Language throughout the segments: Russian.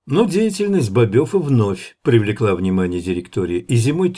Но деятельность Бобёва вновь привлекла внимание директории, и зимой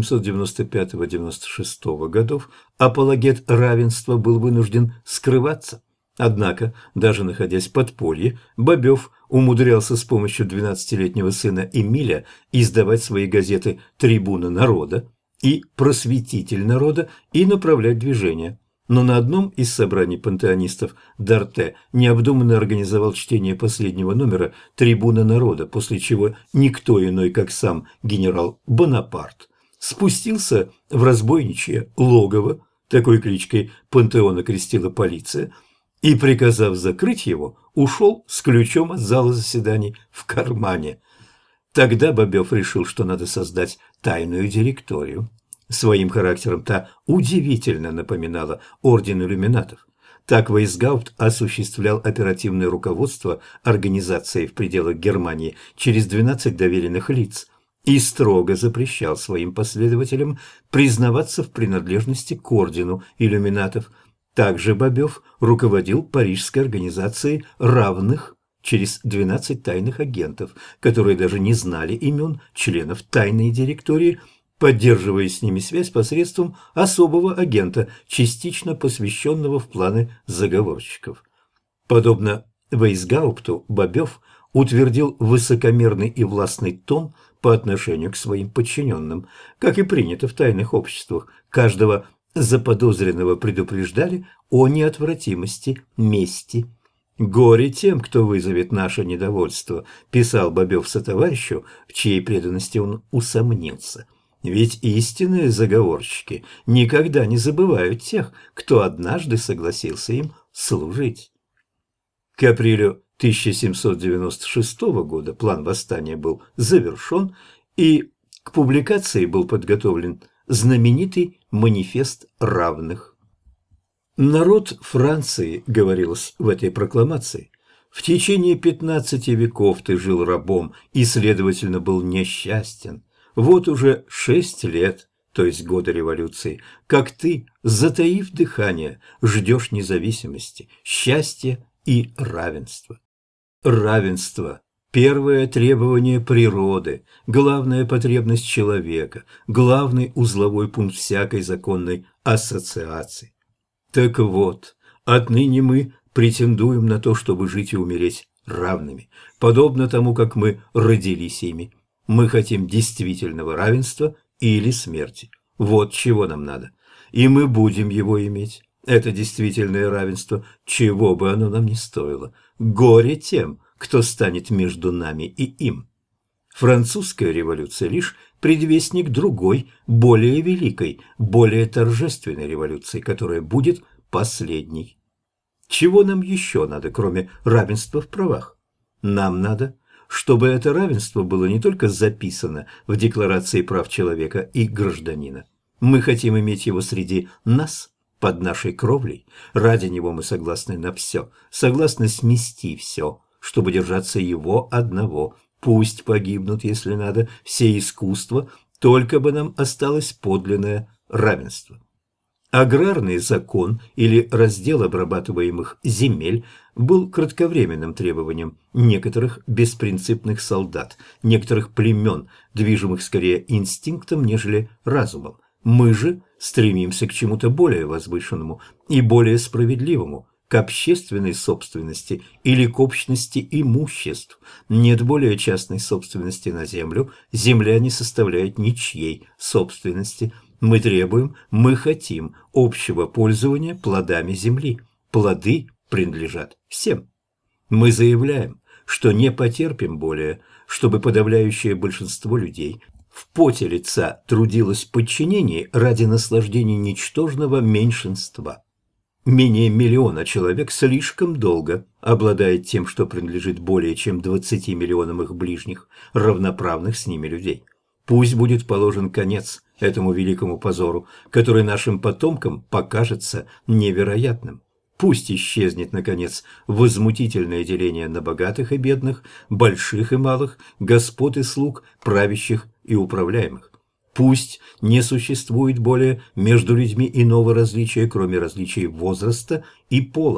1795-96 годов апологет равенства был вынужден скрываться. Однако, даже находясь в подполье, Бобёв умудрялся с помощью 12-летнего сына Эмиля издавать свои газеты «Трибуна народа» и «Просветитель народа» и направлять движение. Но на одном из собраний пантеонистов Дарте необдуманно организовал чтение последнего номера «Трибуна народа», после чего никто иной, как сам генерал Бонапарт, спустился в разбойничье логово, такой кличкой пантеона крестила полиция, и, приказав закрыть его, ушел с ключом от зала заседаний в кармане. Тогда Бобёв решил, что надо создать тайную директорию. Своим характером та удивительно напоминала орден иллюминатов. Так Вейсгаупт осуществлял оперативное руководство организацией в пределах Германии через 12 доверенных лиц и строго запрещал своим последователям признаваться в принадлежности к ордену иллюминатов. Также Бобёв руководил парижской организацией равных через 12 тайных агентов, которые даже не знали имен членов тайной директории, поддерживая с ними связь посредством особого агента, частично посвященного в планы заговорщиков. Подобно Вейсгаупту, Бобёв утвердил высокомерный и властный тон по отношению к своим подчиненным. Как и принято в тайных обществах, каждого заподозренного предупреждали о неотвратимости мести. «Горе тем, кто вызовет наше недовольство», – писал Бобёв сотоварищу, в чьей преданности он усомнился. Ведь истинные заговорщики никогда не забывают тех, кто однажды согласился им служить. К апрелю 1796 года план восстания был завершен, и к публикации был подготовлен знаменитый манифест равных. Народ Франции, говорилось в этой прокламации, в течение 15 веков ты жил рабом и, следовательно, был несчастен. Вот уже 6 лет, то есть годы революции, как ты, затаив дыхание, ждешь независимости, счастья и равенства. Равенство – первое требование природы, главная потребность человека, главный узловой пункт всякой законной ассоциации. Так вот, отныне мы претендуем на то, чтобы жить и умереть равными, подобно тому, как мы родились ими. Мы хотим действительного равенства или смерти. Вот чего нам надо. И мы будем его иметь. Это действительное равенство, чего бы оно нам ни стоило. Горе тем, кто станет между нами и им. Французская революция лишь предвестник другой, более великой, более торжественной революции, которая будет последней. Чего нам еще надо, кроме равенства в правах? Нам надо, чтобы это равенство было не только записано в Декларации прав человека и гражданина. Мы хотим иметь его среди нас, под нашей кровлей. Ради него мы согласны на все, согласны смести все, чтобы держаться его одного. Пусть погибнут, если надо, все искусства, только бы нам осталось подлинное равенство. Аграрный закон или раздел обрабатываемых земель был кратковременным требованием некоторых беспринципных солдат, некоторых племен, движимых скорее инстинктом, нежели разумом. Мы же стремимся к чему-то более возвышенному и более справедливому, к общественной собственности или к общности имуществ. Нет более частной собственности на землю, земля не составляет ничьей собственности. Мы требуем, мы хотим общего пользования плодами земли. Плоды принадлежат всем. Мы заявляем, что не потерпим более, чтобы подавляющее большинство людей в поте лица трудилось в подчинении ради наслаждения ничтожного меньшинства. Менее миллиона человек слишком долго обладает тем, что принадлежит более чем 20 миллионам их ближних, равноправных с ними людей. Пусть будет положен конец этому великому позору, который нашим потомкам покажется невероятным. Пусть исчезнет, наконец, возмутительное деление на богатых и бедных, больших и малых, господ и слуг, правящих и управляемых. Пусть не существует более между людьми иного различия, кроме различий возраста и пола.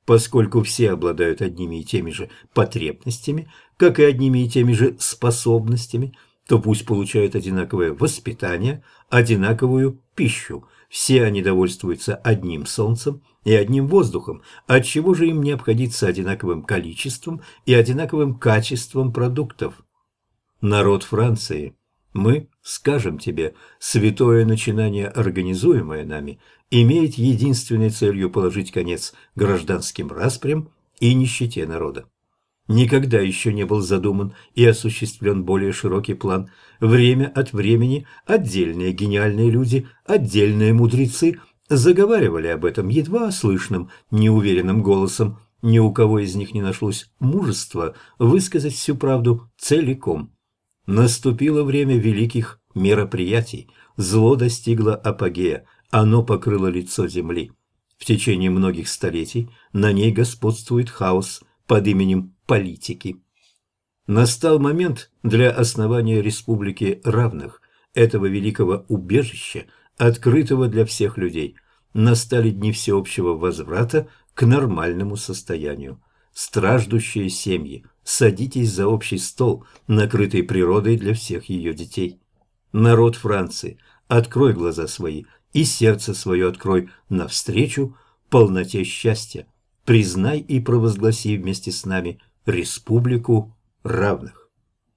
поскольку все обладают одними и теми же потребностями, как и одними и теми же способностями, то пусть получают одинаковое воспитание, одинаковую пищу. Все они довольствуются одним солнцем и одним воздухом, отчего же им не обходиться одинаковым количеством и одинаковым качеством продуктов. Народ Франции, мы скажем тебе, святое начинание, организуемое нами, имеет единственной целью положить конец гражданским распрям и нищете народа. Никогда еще не был задуман и осуществлен более широкий план. Время от времени отдельные гениальные люди, отдельные мудрецы заговаривали об этом едва слышным, неуверенным голосом. Ни у кого из них не нашлось мужества высказать всю правду целиком. Наступило время великих мероприятий. Зло достигло апогея, оно покрыло лицо земли. В течение многих столетий на ней господствует хаос под именем политики. Настал момент для основания республики равных, этого великого убежища, открытого для всех людей. Настали дни всеобщего возврата к нормальному состоянию. Страждущие семьи, садитесь за общий стол, накрытый природой для всех ее детей. Народ Франции, открой глаза свои и сердце свое открой навстречу полноте счастья. Признай и провозгласи вместе с нами республику равных.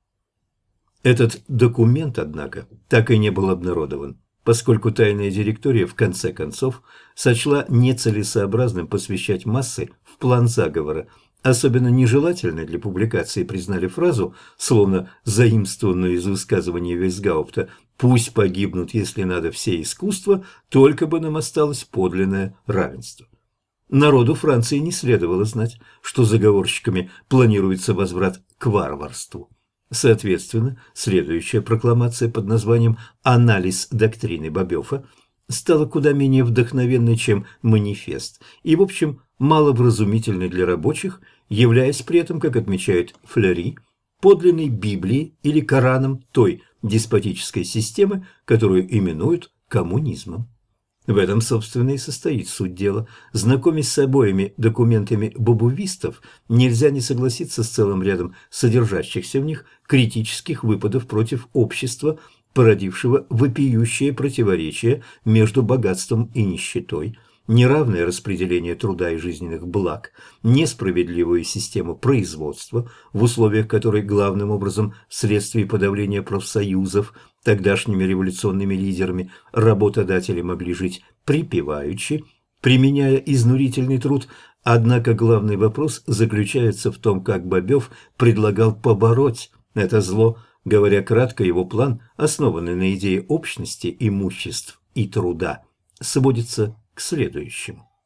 Этот документ, однако, так и не был обнародован, поскольку тайная директория в конце концов сочла нецелесообразным посвящать массы в план заговора. Особенно нежелательной для публикации признали фразу, словно заимствованную из высказывания Вейсгаупта: «Пусть погибнут, если надо, все искусства, только бы нам осталось подлинное равенство». Народу Франции не следовало знать, что заговорщиками планируется возврат к варварству. Соответственно, следующая прокламация под названием «Анализ доктрины Бабёфа» стала куда менее вдохновенной, чем манифест, и, в общем, маловразумительной для рабочих, являясь при этом, как отмечает Флери, подлинной Библией или Кораном той деспотической системы, которую именуют коммунизмом. В этом, собственно, и состоит суть дела. Знакомясь с обоими документами бобувистов, нельзя не согласиться с целым рядом содержащихся в них критических выпадов против общества, породившего вопиющее противоречие между богатством и нищетой, неравное распределение труда и жизненных благ, несправедливую систему производства, в условиях которой главным образом вследствие подавления профсоюзов тогдашними революционными лидерами работодатели могли жить припеваючи, применяя изнурительный труд. Однако главный вопрос заключается в том, как Бабёв предлагал побороть это зло. Говоря кратко, его план, основанный на идее общности имуществ и труда, сводится к следующему.